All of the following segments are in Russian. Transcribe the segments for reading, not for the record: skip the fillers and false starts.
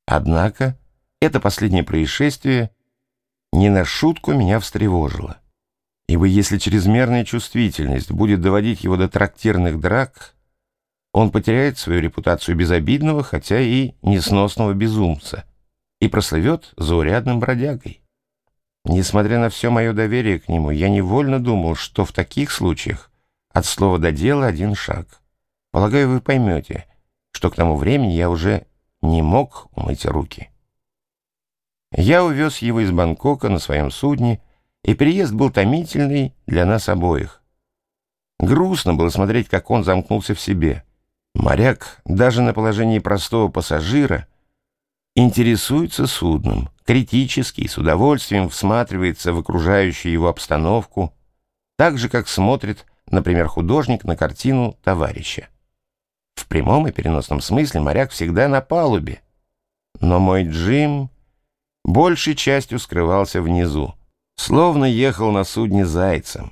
Однако это последнее происшествие не на шутку меня встревожило. Ибо если чрезмерная чувствительность будет доводить его до трактирных драк, он потеряет свою репутацию безобидного, хотя и несносного безумца, и прослывет заурядным бродягой. Несмотря на все мое доверие к нему, я невольно думал, что в таких случаях от слова до дела один шаг. Полагаю, вы поймете, что к тому времени я уже не мог умыть руки. Я увез его из Бангкока на своем судне, и переезд был томительный для нас обоих. Грустно было смотреть, как он замкнулся в себе. Моряк, даже на положении простого пассажира, интересуется судном, критически и с удовольствием всматривается в окружающую его обстановку, так же, как смотрит, например, художник на картину товарища. В прямом и переносном смысле моряк всегда на палубе, но мой Джим большей частью скрывался внизу, словно ехал на судне зайцем.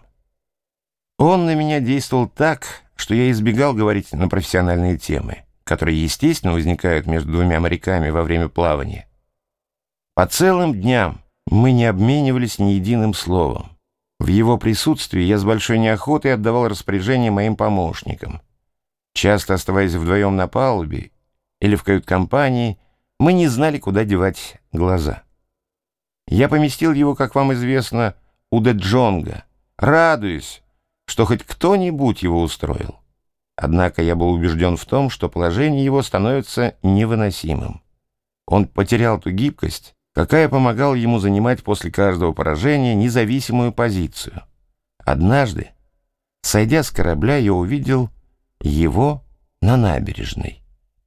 Он на меня действовал так, что я избегал говорить на профессиональные темы, которые, естественно, возникают между двумя моряками во время плавания. По целым дням мы не обменивались ни единым словом. В его присутствии я с большой неохотой отдавал распоряжения моим помощникам. Часто оставаясь вдвоем на палубе или в кают-компании, мы не знали, куда девать глаза. Я поместил его, как вам известно, у Де Джонга, радуясь, что хоть кто-нибудь его устроил. Однако я был убежден в том, что положение его становится невыносимым. Он потерял ту гибкость, какая помогала ему занимать после каждого поражения независимую позицию. Однажды, сойдя с корабля, я увидел его на набережной.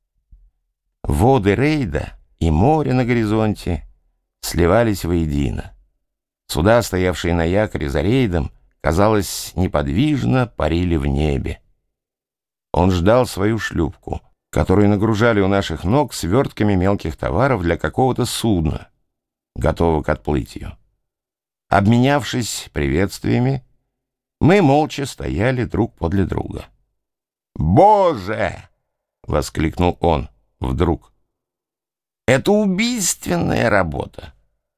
Воды рейда и море на горизонте сливались воедино. Суда, стоявшие на якоре за рейдом, казалось, неподвижно парили в небе. Он ждал свою шлюпку, которую нагружали у наших ног свертками мелких товаров для какого-то судна, готового к отплытию. Обменявшись приветствиями, мы молча стояли друг подле друга. «Боже!» — воскликнул он вдруг. «Это убийственная работа!»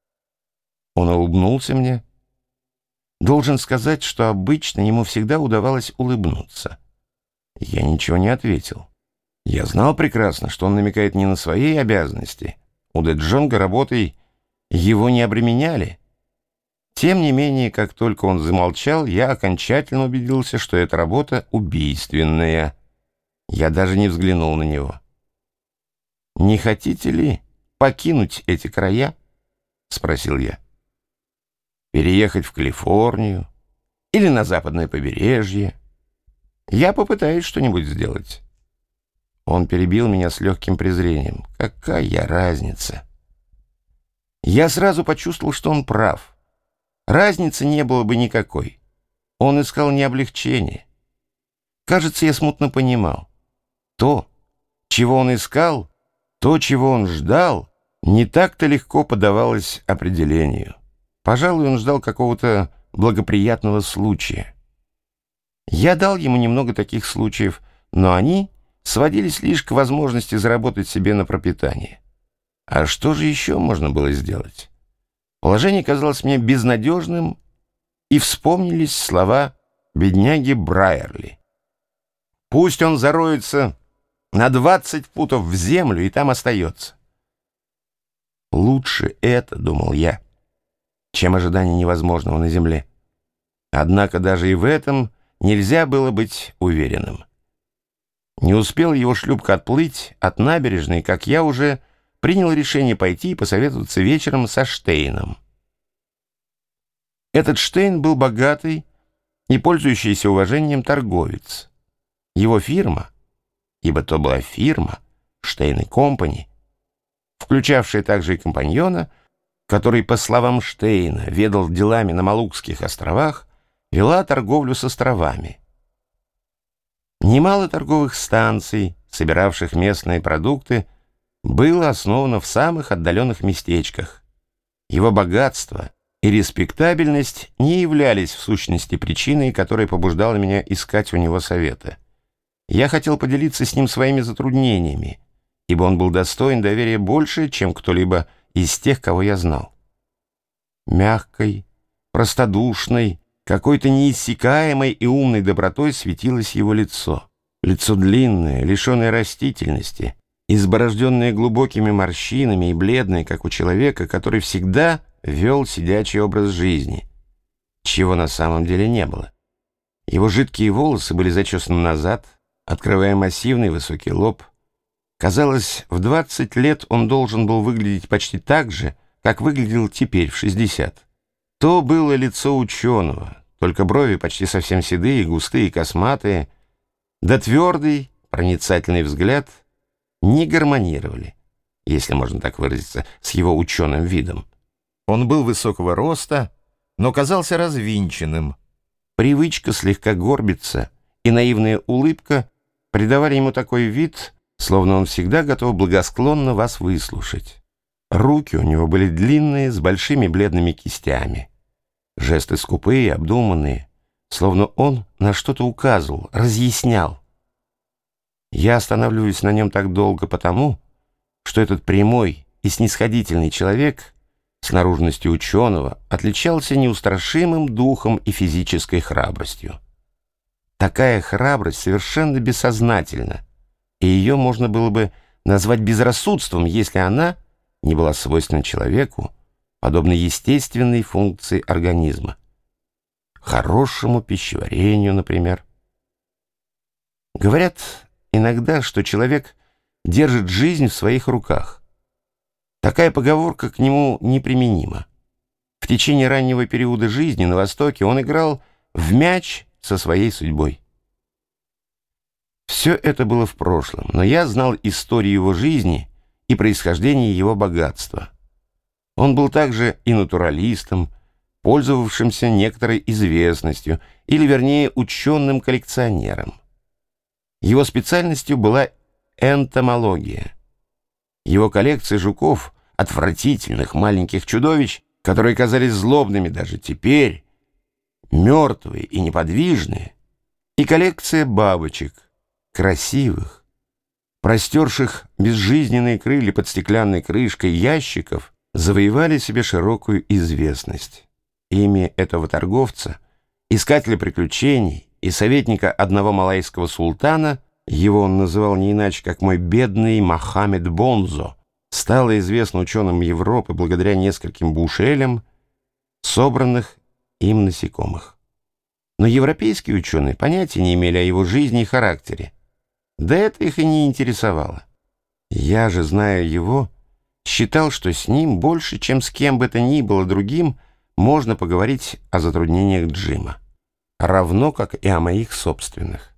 Он улыбнулся мне. Должен сказать, что обычно ему всегда удавалось улыбнуться. Я ничего не ответил. Я знал прекрасно, что он намекает не на свои обязанности. У Де Джонга работой его не обременяли. Тем не менее, как только он замолчал, я окончательно убедился, что эта работа убийственная. Я даже не взглянул на него. «Не хотите ли покинуть эти края?» — спросил я. «Переехать в Калифорнию или на западное побережье? Я попытаюсь что-нибудь сделать». Он перебил меня с легким презрением. «Какая разница?» Я сразу почувствовал, что он прав. Разницы не было бы никакой. Он искал не облегчения. Кажется, я смутно понимал. То, чего он искал, то, чего он ждал, не так-то легко поддавалось определению. Пожалуй, он ждал какого-то благоприятного случая. Я дал ему немного таких случаев, но они сводились лишь к возможности заработать себе на пропитание. А что же еще можно было сделать? Положение казалось мне безнадежным, и вспомнились слова бедняги Брайерли. «Пусть он зароется на 20 футов в землю и там остается». Лучше это, думал я, чем ожидание невозможного на земле. Однако даже и в этом нельзя было быть уверенным. Не успел его шлюпка отплыть от набережной, как я уже принял решение пойти и посоветоваться вечером со Штейном. Этот Штейн был богатый и пользующийся уважением торговец. Его фирма, ибо то была фирма Штейн и Компани, включавшая также и компаньона, который, по словам Штейна, ведал делами на Малукских островах, вела торговлю с островами. Немало торговых станций, собиравших местные продукты, было основано в самых отдаленных местечках. Его богатство и респектабельность не являлись в сущности причиной, которая побуждала меня искать у него совета. Я хотел поделиться с ним своими затруднениями ибо он был достоин доверия больше, чем кто-либо из тех, кого я знал. Мягкой, простодушной, какой-то неиссякаемой и умной добротой светилось его лицо. Лицо длинное, лишенное растительности, изборожденное глубокими морщинами и бледное, как у человека, который всегда вел сидячий образ жизни, чего на самом деле не было. Его жидкие волосы были зачесаны назад, открывая массивный высокий лоб. Казалось, в 20 лет он должен был выглядеть почти так же, как выглядел теперь в 60. То было лицо ученого, только брови почти совсем седые, густые, косматые, да твердый, проницательный взгляд не гармонировали, если можно так выразиться, с его ученым видом. Он был высокого роста, но казался развинченным. Привычка слегка горбиться и наивная улыбка придавали ему такой вид, словно он всегда готов благосклонно вас выслушать. Руки у него были длинные, с большими бледными кистями. Жесты скупые, обдуманные, словно он на что-то указывал, разъяснял. Я останавливаюсь на нем так долго потому, что этот прямой и снисходительный человек с наружностью ученого отличался неустрашимым духом и физической храбростью. Такая храбрость совершенно бессознательна, и ее можно было бы назвать безрассудством, если она не была свойственна человеку, подобно естественной функции организма. Хорошему пищеварению, например. Говорят иногда, что человек держит жизнь в своих руках. Такая поговорка к нему неприменима. В течение раннего периода жизни на Востоке он играл в мяч со своей судьбой. Все это было в прошлом, но я знал историю его жизни и происхождение его богатства. Он был также и натуралистом, пользовавшимся некоторой известностью, или, вернее, ученым-коллекционером. Его специальностью была энтомология. Его коллекция жуков, отвратительных маленьких чудовищ, которые казались злобными даже теперь, мертвые и неподвижные, и коллекция бабочек, красивых, простерших безжизненные крылья под стеклянной крышкой ящиков, завоевали себе широкую известность. Имя этого торговца, искателя приключений и советника одного малайского султана, его он называл не иначе, как «мой бедный Мохаммед Бонзо», стало известно ученым Европы благодаря нескольким бушелям, собранных им насекомых. Но европейские ученые понятия не имели о его жизни и характере. Да это их и не интересовало. Я же, зная его, считал, что с ним больше, чем с кем бы то ни было другим, можно поговорить о затруднениях Джима, равно как и о моих собственных.